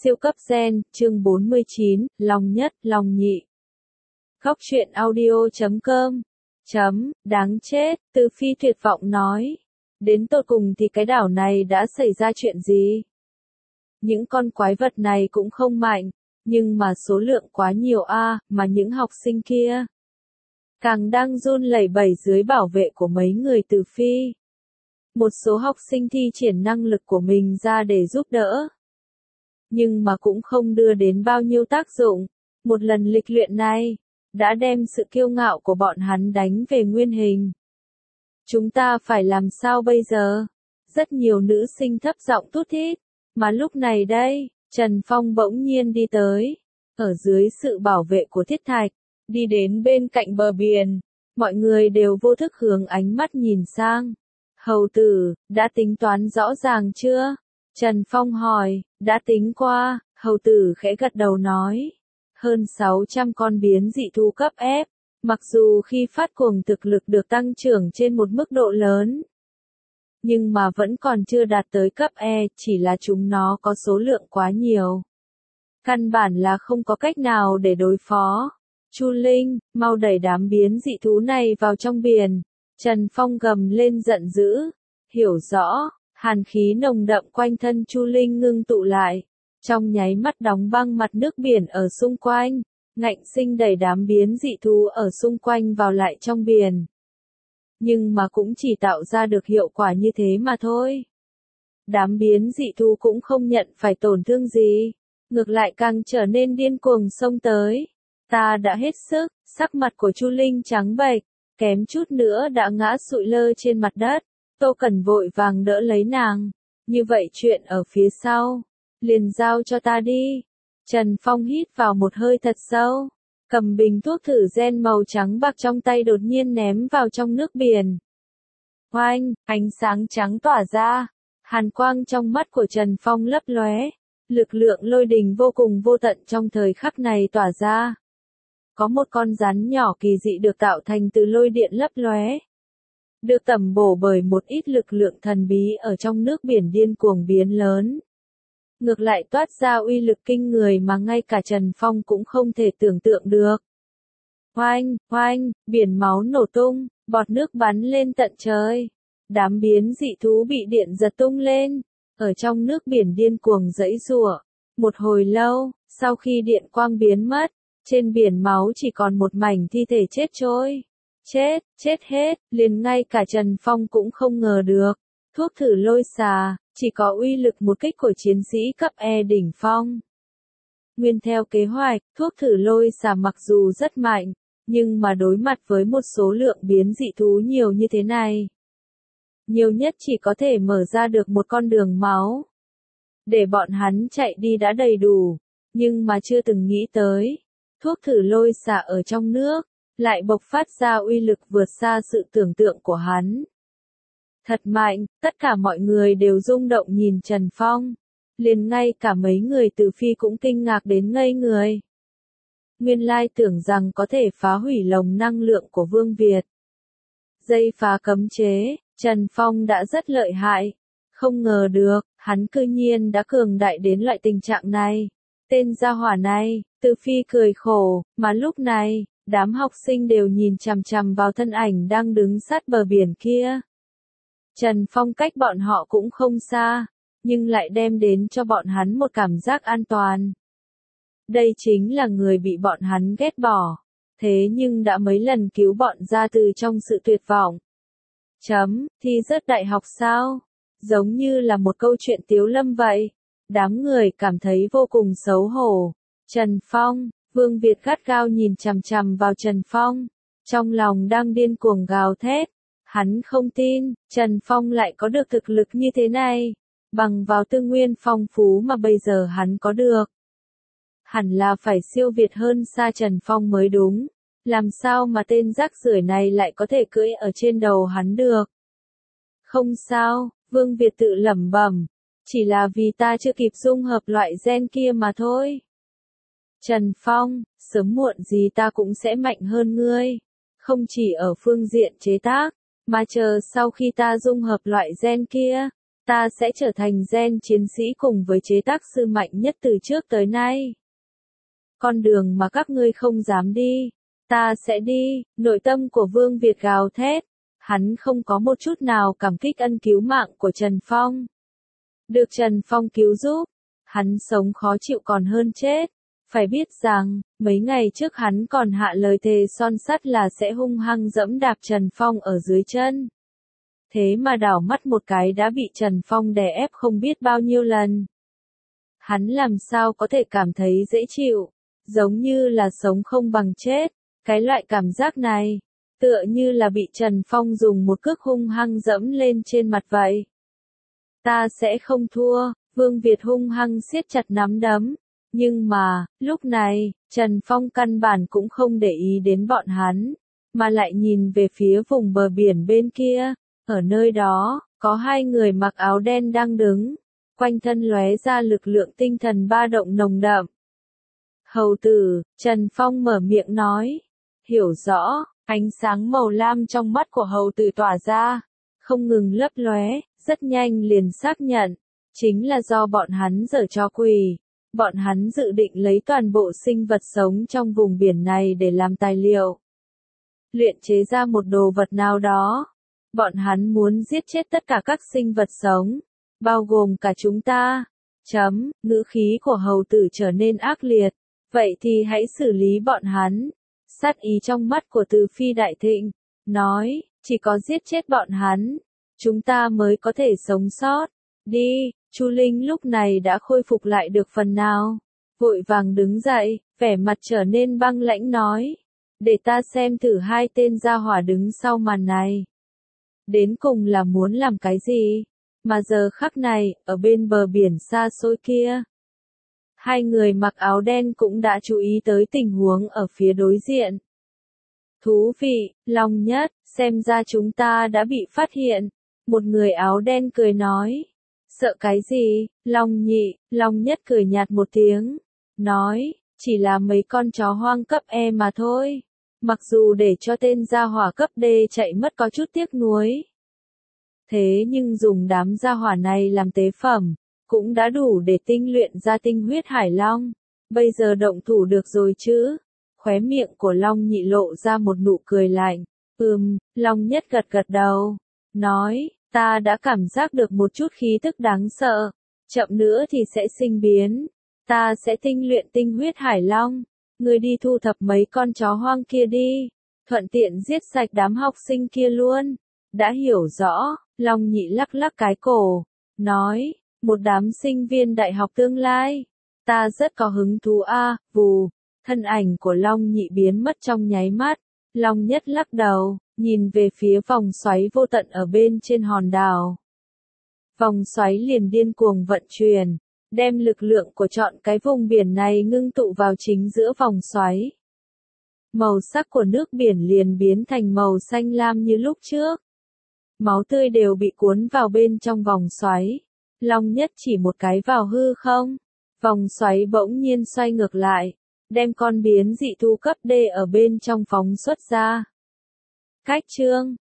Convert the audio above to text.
Siêu cấp gen, chương 49, lòng nhất, lòng nhị. Góc truyện audio.com. Đáng chết, Từ Phi tuyệt vọng nói. Đến tột cùng thì cái đảo này đã xảy ra chuyện gì? Những con quái vật này cũng không mạnh, nhưng mà số lượng quá nhiều mà những học sinh kia càng đang run lẩy bẩy dưới bảo vệ của mấy người Từ Phi. Một số học sinh thi triển năng lực của mình ra để giúp đỡ, nhưng mà cũng không đưa đến bao nhiêu tác dụng. Một lần lịch luyện này đã đem sự kiêu ngạo của bọn hắn đánh về nguyên hình. Chúng ta phải làm sao bây giờ? Rất nhiều nữ sinh thấp giọng thút thít. Mà lúc này đây, Trần Phong bỗng nhiên đi tới, ở dưới sự bảo vệ của Thiết Thạch, đi đến bên cạnh bờ biển. Mọi người đều vô thức hướng ánh mắt nhìn sang. Hầu tử, đã tính toán rõ ràng chưa? Trần Phong hỏi. Đã tính qua, hầu tử khẽ gật đầu nói. Hơn 600 con biến dị thú cấp F, mặc dù khi phát cuồng thực lực được tăng trưởng trên một mức độ lớn, nhưng mà vẫn còn chưa đạt tới cấp E, chỉ là chúng nó có số lượng quá nhiều. Căn bản là không có cách nào để đối phó. Chu Linh, mau đẩy đám biến dị thú này vào trong biển. Trần Phong gầm lên giận dữ. Hiểu rõ. Hàn khí nồng đậm quanh thân Chu Linh ngưng tụ lại, trong nháy mắt đóng băng mặt nước biển ở xung quanh, ngạnh sinh đẩy đám biến dị thú ở xung quanh vào lại trong biển. Nhưng mà cũng chỉ tạo ra được hiệu quả như thế mà thôi. Đám biến dị thú cũng không nhận phải tổn thương gì, ngược lại càng trở nên điên cuồng xông tới. Ta đã hết sức, sắc mặt của Chu Linh trắng bệch, kém chút nữa đã ngã sụi lơ trên mặt đất. Tô Cẩn vội vàng đỡ lấy nàng. Như vậy chuyện ở phía sau, liền giao cho ta đi. Trần Phong hít vào một hơi thật sâu, cầm bình thuốc thử gen màu trắng bạc trong tay đột nhiên ném vào trong nước biển. Oanh, ánh sáng trắng tỏa ra, hàn quang trong mắt của Trần Phong lấp lóe, lực lượng lôi đình vô cùng vô tận trong thời khắc này tỏa ra. Có một con rắn nhỏ kỳ dị được tạo thành từ lôi điện lấp lóe, được tẩm bổ bởi một ít lực lượng thần bí ở trong nước biển điên cuồng biến lớn. Ngược lại toát ra uy lực kinh người mà ngay cả Trần Phong cũng không thể tưởng tượng được. Oanh, oanh, biển máu nổ tung, bọt nước bắn lên tận trời. Đám biến dị thú bị điện giật tung lên, ở trong nước biển điên cuồng giãy giụa. Một hồi lâu, sau khi điện quang biến mất, trên biển máu chỉ còn một mảnh thi thể chết trôi. Chết hết, liền ngay cả Trần Phong cũng không ngờ được. Thuốc thử lôi xà, chỉ có uy lực một kích của chiến sĩ cấp E đỉnh phong. Nguyên theo kế hoạch, thuốc thử lôi xà mặc dù rất mạnh, nhưng mà đối mặt với một số lượng biến dị thú nhiều như thế này, nhiều nhất chỉ có thể mở ra được một con đường máu. Để bọn hắn chạy đi đã đầy đủ, nhưng mà chưa từng nghĩ tới, thuốc thử lôi xà ở trong nước lại bộc phát ra uy lực vượt xa sự tưởng tượng của hắn. Thật mạnh, tất cả mọi người đều rung động nhìn Trần Phong. Liền ngay cả mấy người Từ Phi cũng kinh ngạc đến ngây người. Nguyên lai tưởng rằng có thể phá hủy lồng năng lượng của Vương Việt. Dây phá cấm chế, Trần Phong đã rất lợi hại. Không ngờ được, hắn cư nhiên đã cường đại đến loại tình trạng này. Tên gia hỏa này, Từ Phi cười khổ, mà lúc này, đám học sinh đều nhìn chằm chằm vào thân ảnh đang đứng sát bờ biển kia. Trần Phong cách bọn họ cũng không xa, nhưng lại đem đến cho bọn hắn một cảm giác an toàn. Đây chính là người bị bọn hắn ghét bỏ, thế nhưng đã mấy lần cứu bọn ra từ trong sự tuyệt vọng. Thi rớt đại học sao? Giống như là một câu chuyện tiếu lâm vậy. Đám người cảm thấy vô cùng xấu hổ. Trần Phong, Vương Việt gắt gao nhìn chằm chằm vào Trần Phong, trong lòng đang điên cuồng gào thét. Hắn không tin, Trần Phong lại có được thực lực như thế này, bằng vào tư nguyên phong phú mà bây giờ hắn có được. Hẳn là phải siêu việt hơn xa Trần Phong mới đúng, làm sao mà tên rác rưởi này lại có thể cưỡi ở trên đầu hắn được. Không sao, Vương Việt tự lẩm bẩm, chỉ là vì ta chưa kịp dung hợp loại gen kia mà thôi. Trần Phong, sớm muộn gì ta cũng sẽ mạnh hơn ngươi, không chỉ ở phương diện chế tác, mà chờ sau khi ta dung hợp loại gen kia, ta sẽ trở thành gen chiến sĩ cùng với chế tác sư mạnh nhất từ trước tới nay. Con đường mà các ngươi không dám đi, ta sẽ đi, nội tâm của Vương Việt gào thét. Hắn không có một chút nào cảm kích ân cứu mạng của Trần Phong. Được Trần Phong cứu giúp, hắn sống khó chịu còn hơn chết. Phải biết rằng, mấy ngày trước hắn còn hạ lời thề son sắt là sẽ hung hăng dẫm đạp Trần Phong ở dưới chân. Thế mà đảo mắt một cái đã bị Trần Phong đè ép không biết bao nhiêu lần. Hắn làm sao có thể cảm thấy dễ chịu, giống như là sống không bằng chết. Cái loại cảm giác này, tựa như là bị Trần Phong dùng một cước hung hăng dẫm lên trên mặt vậy. Ta sẽ không thua, Vương Việt hung hăng siết chặt nắm đấm. Nhưng mà, lúc này, Trần Phong căn bản cũng không để ý đến bọn hắn, mà lại nhìn về phía vùng bờ biển bên kia. Ở nơi đó, có hai người mặc áo đen đang đứng, quanh thân lóe ra lực lượng tinh thần ba động nồng đậm. Hầu tử, Trần Phong mở miệng nói. Hiểu rõ, ánh sáng màu lam trong mắt của hầu tử tỏa ra, không ngừng lấp lóe, rất nhanh liền xác nhận, chính là do bọn hắn giở trò quỷ. Bọn hắn dự định lấy toàn bộ sinh vật sống trong vùng biển này để làm tài liệu. Luyện chế ra một đồ vật nào đó. Bọn hắn muốn giết chết tất cả các sinh vật sống, bao gồm cả chúng ta. Ngữ khí của hầu tử trở nên ác liệt. Vậy thì hãy xử lý bọn hắn. Sát ý trong mắt của Từ Phi đại thịnh, nói, chỉ có giết chết bọn hắn, chúng ta mới có thể sống sót. Đi, Chu Linh lúc này đã khôi phục lại được phần nào. Vội vàng đứng dậy, vẻ mặt trở nên băng lãnh nói. Để ta xem thử hai tên gia hỏa đứng sau màn này. Đến cùng là muốn làm cái gì? Mà giờ khắc này, ở bên bờ biển xa xôi kia. Hai người mặc áo đen cũng đã chú ý tới tình huống ở phía đối diện. Thú vị, Long Nhất, xem ra chúng ta đã bị phát hiện. Một người áo đen cười nói. Sợ cái gì? Long Nhị, Long Nhất cười nhạt một tiếng. Nói, chỉ là mấy con chó hoang cấp E mà thôi. Mặc dù để cho tên gia hỏa cấp D chạy mất có chút tiếc nuối. Thế nhưng dùng đám gia hỏa này làm tế phẩm, cũng đã đủ để tinh luyện ra tinh huyết hải long. Bây giờ động thủ được rồi chứ? Khóe miệng của Long Nhị lộ ra một nụ cười lạnh. Long Nhất gật gật đầu. Nói, ta đã cảm giác được một chút khí tức đáng sợ. Chậm nữa thì sẽ sinh biến. Ta sẽ tinh luyện tinh huyết hải long. Ngươi đi thu thập mấy con chó hoang kia đi. Thuận tiện giết sạch đám học sinh kia luôn. Đã hiểu rõ, Long Nhị lắc lắc cái cổ. Nói, một đám sinh viên đại học tương lai. Ta rất có hứng thú vù. Thân ảnh của Long Nhị biến mất trong nháy mắt. Long Nhất lắc đầu, nhìn về phía vòng xoáy vô tận ở bên trên hòn đảo. Vòng xoáy liền điên cuồng vận chuyển, đem lực lượng của trọn cái vùng biển này ngưng tụ vào chính giữa vòng xoáy. Màu sắc của nước biển liền biến thành màu xanh lam như lúc trước. Máu tươi đều bị cuốn vào bên trong vòng xoáy. Long Nhất chỉ một cái vào hư không. Vòng xoáy bỗng nhiên xoay ngược lại, đem con biến dị thú cấp D ở bên trong phóng xuất ra. Cách chương